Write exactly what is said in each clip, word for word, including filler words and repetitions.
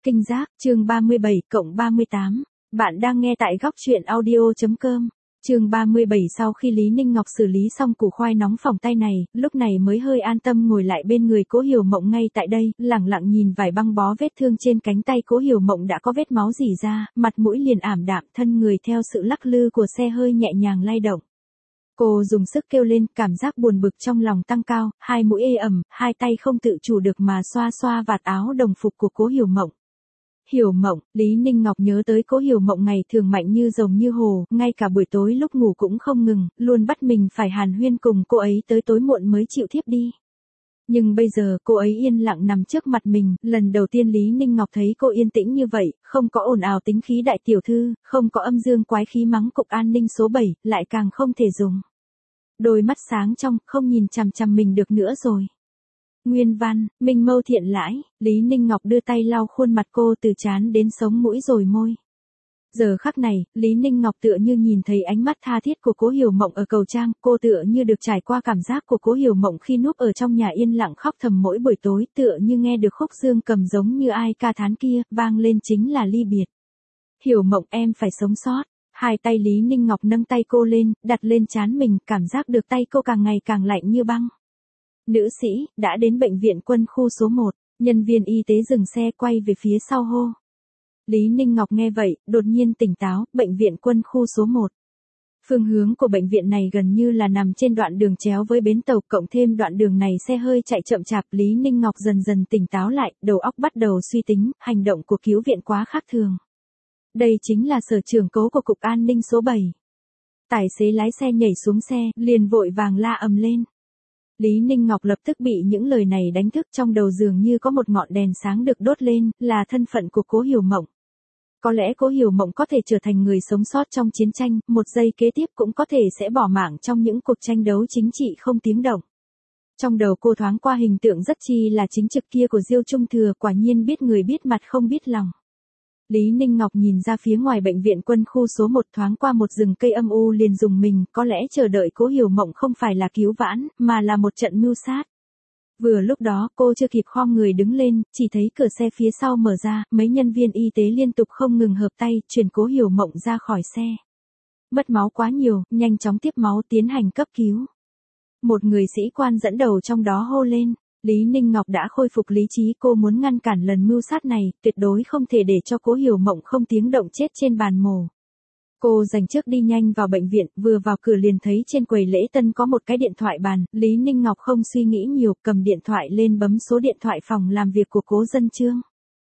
Kinh giác, chương ba mươi bảy cộng ba mươi tám. Bạn đang nghe tại góc truyện audio.com. Chương ba mươi bảy. Sau khi Lý Ninh Ngọc xử lý xong củ khoai nóng phỏng tay này, lúc này mới hơi an tâm ngồi lại bên người Cố Hiểu Mộng ngay tại đây, lẳng lặng nhìn vài băng bó vết thương trên cánh tay Cố Hiểu Mộng đã có vết máu rỉ ra, mặt mũi liền ảm đạm, thân người theo sự lắc lư của xe hơi nhẹ nhàng lay động. Cô dùng sức kêu lên, cảm giác buồn bực trong lòng tăng cao, hai mũi ê ẩm, hai tay không tự chủ được mà xoa xoa vạt áo đồng phục của Cố Hiểu Mộng. Hiểu Mộng, Lý Ninh Ngọc nhớ tới Cố Hiểu Mộng ngày thường mạnh như rồng như hồ, ngay cả buổi tối lúc ngủ cũng không ngừng, luôn bắt mình phải hàn huyên cùng cô ấy tới tối muộn mới chịu thiếp đi. Nhưng bây giờ cô ấy yên lặng nằm trước mặt mình, lần đầu tiên Lý Ninh Ngọc thấy cô yên tĩnh như vậy, không có ồn ào tính khí đại tiểu thư, không có âm dương quái khí mắng cục an ninh số bảy, lại càng không thể dùng. Đôi mắt sáng trong, không nhìn chằm chằm mình được nữa rồi. Nguyên văn, Minh Mâu Thiện Lãi, Lý Ninh Ngọc đưa tay lau khuôn mặt cô từ trán đến sống mũi rồi môi. Giờ khắc này, Lý Ninh Ngọc tựa như nhìn thấy ánh mắt tha thiết của Cố Hiểu Mộng ở cầu trang, cô tựa như được trải qua cảm giác của Cố Hiểu Mộng khi núp ở trong nhà yên lặng khóc thầm mỗi buổi tối, tựa như nghe được khúc dương cầm giống như ai ca thán kia, vang lên chính là ly biệt. Hiểu Mộng, em phải sống sót. Hai tay Lý Ninh Ngọc nâng tay cô lên, đặt lên trán mình, cảm giác được tay cô càng ngày càng lạnh như băng. Nữ sĩ, đã đến bệnh viện quân khu số một, nhân viên y tế dừng xe quay về phía sau hô. Lý Ninh Ngọc nghe vậy, đột nhiên tỉnh táo, bệnh viện quân khu số một. Phương hướng của bệnh viện này gần như là nằm trên đoạn đường chéo với bến tàu, cộng thêm đoạn đường này xe hơi chạy chậm chạp, Lý Ninh Ngọc dần dần tỉnh táo lại, đầu óc bắt đầu suy tính, hành động của cứu viện quá khác thường. Đây chính là sở trưởng Cố của Cục An ninh số bảy. Tài xế lái xe nhảy xuống xe, liền vội vàng la ầm lên. Lý Ninh Ngọc lập tức bị những lời này đánh thức, trong đầu dường như có một ngọn đèn sáng được đốt lên, là thân phận của Cố Hiểu Mộng. Có lẽ Cố Hiểu Mộng có thể trở thành người sống sót trong chiến tranh, một giây kế tiếp cũng có thể sẽ bỏ mạng trong những cuộc tranh đấu chính trị không tiếng động. Trong đầu cô thoáng qua hình tượng rất chi là chính trực kia của Diêu Trung Thừa, quả nhiên biết người biết mặt không biết lòng. Lý Ninh Ngọc nhìn ra phía ngoài bệnh viện quân khu số một, thoáng qua một rừng cây âm u liền dùng mình, có lẽ chờ đợi Cố Hiểu Mộng không phải là cứu vãn, mà là một trận mưu sát. Vừa lúc đó, cô chưa kịp khom người đứng lên, chỉ thấy cửa xe phía sau mở ra, mấy nhân viên y tế liên tục không ngừng hợp tay, chuyển Cố Hiểu Mộng ra khỏi xe. Mất máu quá nhiều, nhanh chóng tiếp máu tiến hành cấp cứu. Một người sĩ quan dẫn đầu trong đó hô lên. Lý Ninh Ngọc đã khôi phục lý trí, cô muốn ngăn cản lần mưu sát này, tuyệt đối không thể để cho Cố Hiểu Mộng không tiếng động chết trên bàn mổ. Cô dành trước đi nhanh vào bệnh viện, vừa vào cửa liền thấy trên quầy lễ tân có một cái điện thoại bàn, Lý Ninh Ngọc không suy nghĩ nhiều, cầm điện thoại lên bấm số điện thoại phòng làm việc của Cố Dân Chương.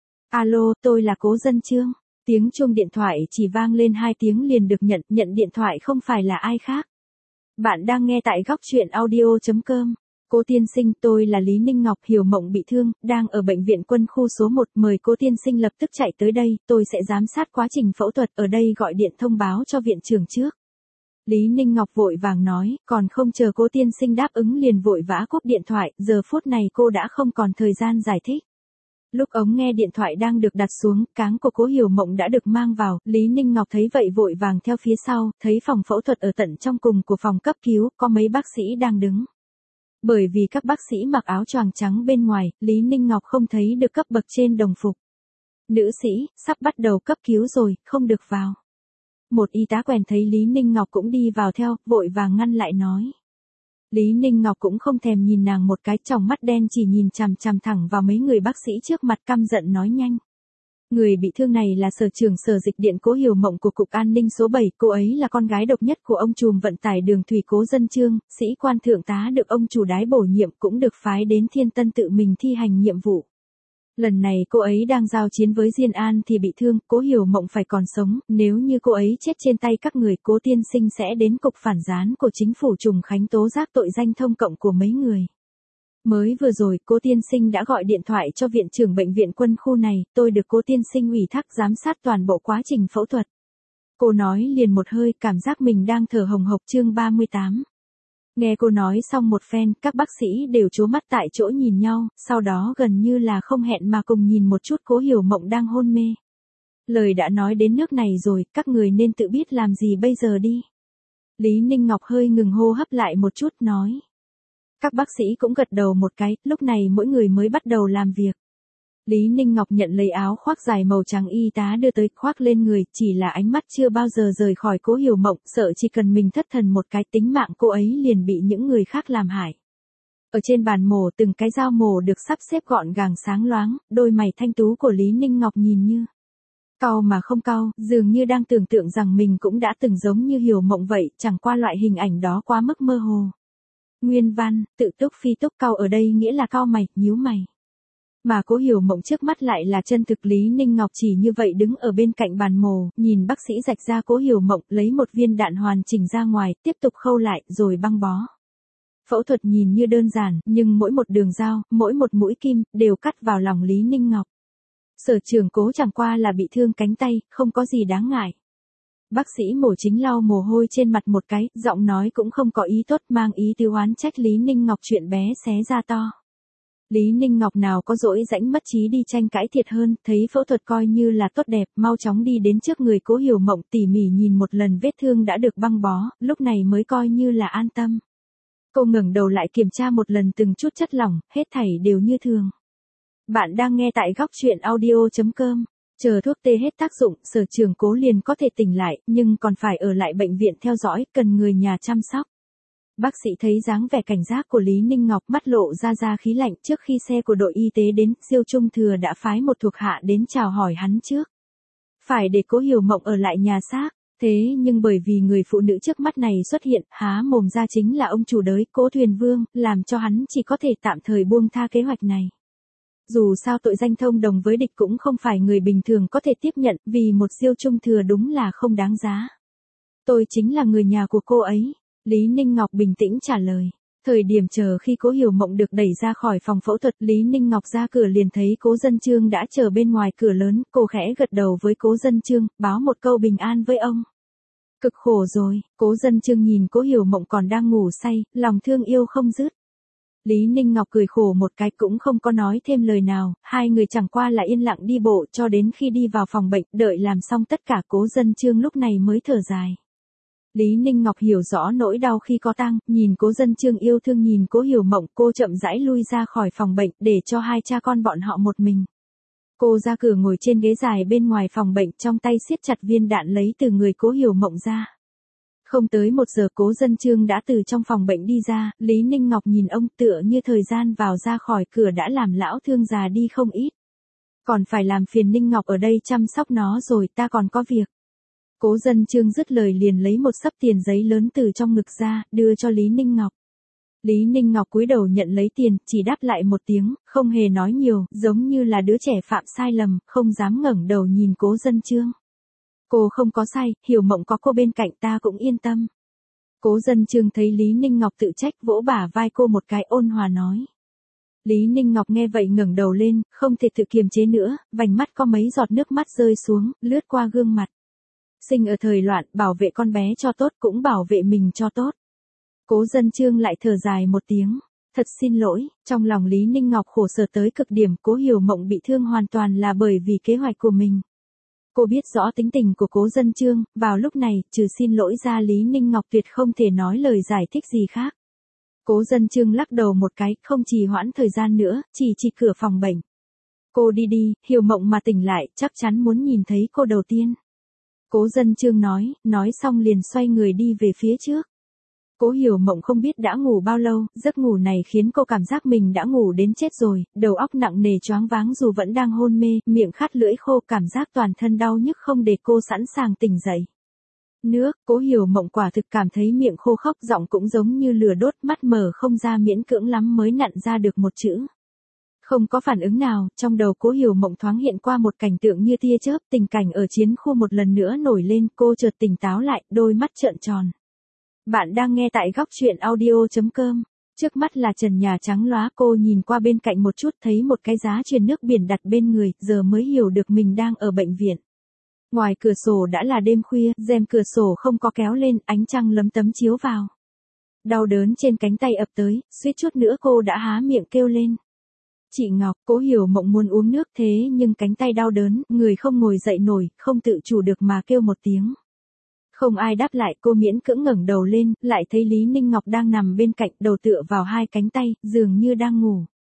Alo, tôi là Cố Dân Chương. Tiếng chuông điện thoại chỉ vang lên hai tiếng liền được nhận, nhận điện thoại không phải là ai khác. Bạn đang nghe tại góc truyện audio.com. Cố tiên sinh, tôi là Lý Ninh Ngọc, Hiểu Mộng bị thương, đang ở bệnh viện quân khu số một, mời cố tiên sinh lập tức chạy tới đây, tôi sẽ giám sát quá trình phẫu thuật, ở đây gọi điện thông báo cho viện trưởng trước. Lý Ninh Ngọc vội vàng nói, còn không chờ cố tiên sinh đáp ứng liền vội vã cúp điện thoại, giờ phút này cô đã không còn thời gian giải thích. Lúc ống nghe điện thoại đang được đặt xuống, cáng của Cố Hiểu Mộng đã được mang vào, Lý Ninh Ngọc thấy vậy vội vàng theo phía sau, thấy phòng phẫu thuật ở tận trong cùng của phòng cấp cứu, có mấy bác sĩ đang đứng. Bởi vì các bác sĩ mặc áo choàng trắng bên ngoài, Lý Ninh Ngọc không thấy được cấp bậc trên đồng phục. Nữ sĩ, sắp bắt đầu cấp cứu rồi, không được vào. Một y tá quèn thấy Lý Ninh Ngọc cũng đi vào theo, vội vàng ngăn lại nói. Lý Ninh Ngọc cũng không thèm nhìn nàng một cái, tròng mắt đen chỉ nhìn chằm chằm thẳng vào mấy người bác sĩ trước mặt, căm giận nói nhanh. Người bị thương này là sở trưởng sở dịch điện Cố Hiểu Mộng của Cục An ninh số bảy, cô ấy là con gái độc nhất của ông trùm vận tải đường thủy Cố Dân Chương, sĩ quan thượng tá được ông chủ đái bổ nhiệm, cũng được phái đến Thiên Tân tự mình thi hành nhiệm vụ. Lần này cô ấy đang giao chiến với Diên An thì bị thương, Cố Hiểu Mộng phải còn sống, nếu như cô ấy chết trên tay các người, Cố tiên sinh sẽ đến cục phản gián của chính phủ Trùng Khánh tố giác tội danh thông cộng của mấy người. Mới vừa rồi, Cố tiên sinh đã gọi điện thoại cho viện trưởng bệnh viện quân khu này, tôi được Cố tiên sinh ủy thác giám sát toàn bộ quá trình phẫu thuật. Cô nói liền một hơi, cảm giác mình đang thở hồng hộc. Chương ba mươi tám. Nghe cô nói xong một phen, các bác sĩ đều trố mắt tại chỗ nhìn nhau, sau đó gần như là không hẹn mà cùng nhìn một chút Cố Hiểu Mộng đang hôn mê. Lời đã nói đến nước này rồi, các người nên tự biết làm gì bây giờ đi. Lý Ninh Ngọc hơi ngừng hô hấp lại một chút, nói. Các bác sĩ cũng gật đầu một cái, lúc này mỗi người mới bắt đầu làm việc. Lý Ninh Ngọc nhận lấy áo khoác dài màu trắng y tá đưa tới, khoác lên người, chỉ là ánh mắt chưa bao giờ rời khỏi Cố Hiểu Mộng, sợ chỉ cần mình thất thần một cái tính mạng cô ấy liền bị những người khác làm hại. Ở trên bàn mổ từng cái dao mổ được sắp xếp gọn gàng sáng loáng, đôi mày thanh tú của Lý Ninh Ngọc nhìn như cau mà không cau, dường như đang tưởng tượng rằng mình cũng đã từng giống như Hiểu Mộng vậy, chẳng qua loại hình ảnh đó quá mức mơ hồ. Nguyên văn, tự túc phi túc, cau ở đây nghĩa là cau mày, nhíu mày. Mà Cố Hiểu Mộng trước mắt lại là chân thực Lý Ninh Ngọc chỉ như vậy đứng ở bên cạnh bàn mổ, nhìn bác sĩ rạch ra Cố Hiểu Mộng, lấy một viên đạn hoàn chỉnh ra ngoài, tiếp tục khâu lại, rồi băng bó. Phẫu thuật nhìn như đơn giản, nhưng mỗi một đường dao, mỗi một mũi kim, đều cắt vào lòng Lý Ninh Ngọc. Sở Trường Cố chẳng qua là bị thương cánh tay, không có gì đáng ngại. Bác sĩ mổ chính lau mồ hôi trên mặt một cái, giọng nói cũng không có ý tốt, mang ý tiêu oán trách Lý Ninh Ngọc chuyện bé xé ra to. Lý Ninh Ngọc nào có dỗi rãnh mất trí đi tranh cãi thiệt hơn, thấy phẫu thuật coi như là tốt đẹp, mau chóng đi đến trước người Cố Hiểu Mộng tỉ mỉ nhìn một lần vết thương đã được băng bó, lúc này mới coi như là an tâm. Cô ngẩng đầu lại kiểm tra một lần từng chút chất lỏng, hết thảy đều như thường. Bạn đang nghe tại góc truyện audio chấm com. Chờ thuốc tê hết tác dụng, Sở Trường Cố liền có thể tỉnh lại, nhưng còn phải ở lại bệnh viện theo dõi, cần người nhà chăm sóc. Bác sĩ thấy dáng vẻ cảnh giác của Lý Ninh Ngọc, mắt lộ ra ra khí lạnh. Trước khi xe của đội y tế đến, Diêu Trung Thừa đã phái một thuộc hạ đến chào hỏi hắn trước. Phải để Cố Hiểu Mộng ở lại nhà xác. Thế nhưng bởi vì người phụ nữ trước mắt này xuất hiện, há mồm ra chính là ông chủ đới, Cố Thuyền Vương, làm cho hắn chỉ có thể tạm thời buông tha kế hoạch này. Dù sao tội danh thông đồng với địch cũng không phải người bình thường có thể tiếp nhận, vì một Diêu Trung Thừa đúng là không đáng giá. Tôi chính là người nhà của cô ấy, Lý Ninh Ngọc bình tĩnh trả lời. Thời điểm chờ khi Cố Hiểu Mộng được đẩy ra khỏi phòng phẫu thuật, Lý Ninh Ngọc ra cửa liền thấy Cố Dân Chương đã chờ bên ngoài cửa lớn, cô khẽ gật đầu với Cố Dân Chương, báo một câu bình an với ông. Cực khổ rồi, Cố Dân Chương nhìn Cố Hiểu Mộng còn đang ngủ say, lòng thương yêu không dứt. Lý Ninh Ngọc cười khổ một cái cũng không có nói thêm lời nào, hai người chẳng qua là yên lặng đi bộ cho đến khi đi vào phòng bệnh, đợi làm xong tất cả Cố Dân Chương lúc này mới thở dài. Lý Ninh Ngọc hiểu rõ nỗi đau khi có tang, nhìn Cố Dân Chương yêu thương nhìn Cố Hiểu Mộng, cô chậm rãi lui ra khỏi phòng bệnh để cho hai cha con bọn họ một mình. Cô ra cửa ngồi trên ghế dài bên ngoài phòng bệnh, trong tay siết chặt viên đạn lấy từ người Cố Hiểu Mộng ra. Không tới một giờ Cố Dân Chương đã từ trong phòng bệnh đi ra, Lý Ninh Ngọc nhìn ông tựa như thời gian vào ra khỏi cửa đã làm lão thương già đi không ít. Còn phải làm phiền Ninh Ngọc ở đây chăm sóc nó rồi, ta còn có việc. Cố Dân Chương dứt lời liền lấy một xấp tiền giấy lớn từ trong ngực ra, đưa cho Lý Ninh Ngọc. Lý Ninh Ngọc cúi đầu nhận lấy tiền, chỉ đáp lại một tiếng, không hề nói nhiều, giống như là đứa trẻ phạm sai lầm, không dám ngẩng đầu nhìn Cố Dân Chương. Cô không có sai, Hiểu Mộng có cô bên cạnh ta cũng yên tâm. Cố Dân Chương thấy Lý Ninh Ngọc tự trách, vỗ bả vai cô một cái, ôn hòa nói. Lý Ninh Ngọc nghe vậy ngẩng đầu lên, không thể tự kiềm chế nữa, vành mắt có mấy giọt nước mắt rơi xuống, lướt qua gương mặt. Sinh ở thời loạn, bảo vệ con bé cho tốt cũng bảo vệ mình cho tốt. Cố Dân Chương lại thở dài một tiếng. Thật xin lỗi, trong lòng Lý Ninh Ngọc khổ sở tới cực điểm, Cố Hiểu Mộng bị thương hoàn toàn là bởi vì kế hoạch của mình. Cô biết rõ tính tình của Cố Dân Chương, vào lúc này, trừ xin lỗi ra Lý Ninh Ngọc tuyệt không thể nói lời giải thích gì khác. Cố Dân Chương lắc đầu một cái, không trì hoãn thời gian nữa, chỉ chỉ cửa phòng bệnh. Cô đi đi, Hiểu Mộng mà tỉnh lại, chắc chắn muốn nhìn thấy cô đầu tiên. Cố Dân Chương nói, nói xong liền xoay người đi về phía trước. Cố Hiểu Mộng không biết đã ngủ bao lâu, giấc ngủ này khiến cô cảm giác mình đã ngủ đến chết rồi, đầu óc nặng nề choáng váng dù vẫn đang hôn mê, miệng khát lưỡi khô, cảm giác toàn thân đau nhức không để cô sẵn sàng tỉnh dậy. Nước, Cố Hiểu Mộng quả thực cảm thấy miệng khô khốc, giọng cũng giống như lửa đốt, mắt mở không ra, miễn cưỡng lắm mới nặn ra được một chữ. Không có phản ứng nào, trong đầu Cố Hiểu Mộng thoáng hiện qua một cảnh tượng như tia chớp, tình cảnh ở chiến khu một lần nữa nổi lên, cô chợt tỉnh táo lại, đôi mắt trợn tròn. Bạn đang nghe tại góc truyện audio chấm com. Trước mắt là trần nhà trắng lóa, cô nhìn qua bên cạnh một chút thấy một cái giá truyền nước biển đặt bên người, giờ mới hiểu được mình đang ở bệnh viện. Ngoài cửa sổ đã là đêm khuya, rèm cửa sổ không có kéo lên, ánh trăng lấm tấm chiếu vào. Đau đớn trên cánh tay ập tới, suýt chút nữa cô đã há miệng kêu lên. Chị Ngọc, Cố Hiểu Mộng muốn uống nước thế nhưng cánh tay đau đớn, người không ngồi dậy nổi, không tự chủ được mà kêu một tiếng. Không ai đáp lại, cô miễn cưỡng ngẩng đầu lên, lại thấy Lý Ninh Ngọc đang nằm bên cạnh, đầu tựa vào hai cánh tay, dường như đang ngủ.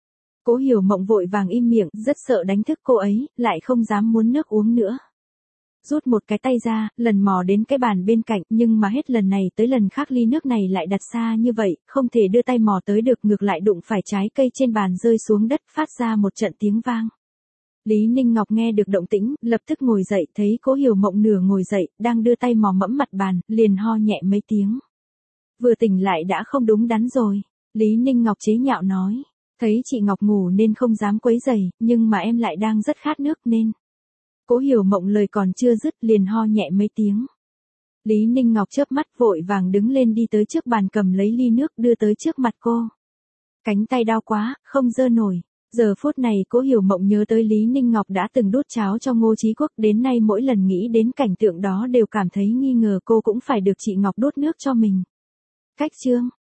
Cố Hiểu Mộng vội vàng im miệng, rất sợ đánh thức cô ấy, lại không dám muốn nước uống nữa. Rút một cái tay ra, lần mò đến cái bàn bên cạnh, nhưng mà hết lần này tới lần khác ly nước này lại đặt xa như vậy, không thể đưa tay mò tới được, ngược lại đụng phải trái cây trên bàn rơi xuống đất, phát ra một trận tiếng vang. Lý Ninh Ngọc nghe được động tĩnh, lập tức ngồi dậy, thấy Cố Hiểu Mộng nửa ngồi dậy, đang đưa tay mò mẫm mặt bàn, liền ho nhẹ mấy tiếng. Vừa tỉnh lại đã không đúng đắn rồi. Lý Ninh Ngọc chế nhạo nói. Thấy chị Ngọc ngủ nên không dám quấy rầy, nhưng mà em lại đang rất khát nước nên. Cố Hiểu Mộng lời còn chưa dứt liền ho nhẹ mấy tiếng. Lý Ninh Ngọc chớp mắt vội vàng đứng lên đi tới trước bàn cầm lấy ly nước đưa tới trước mặt cô. Cánh tay đau quá, không giơ nổi. Giờ phút này Cố Hiểu Mộng nhớ tới Lý Ninh Ngọc đã từng đút cháo cho Ngô Chí Quốc, đến nay mỗi lần nghĩ đến cảnh tượng đó đều cảm thấy nghi ngờ cô cũng phải được chị Ngọc đút nước cho mình. Cách chương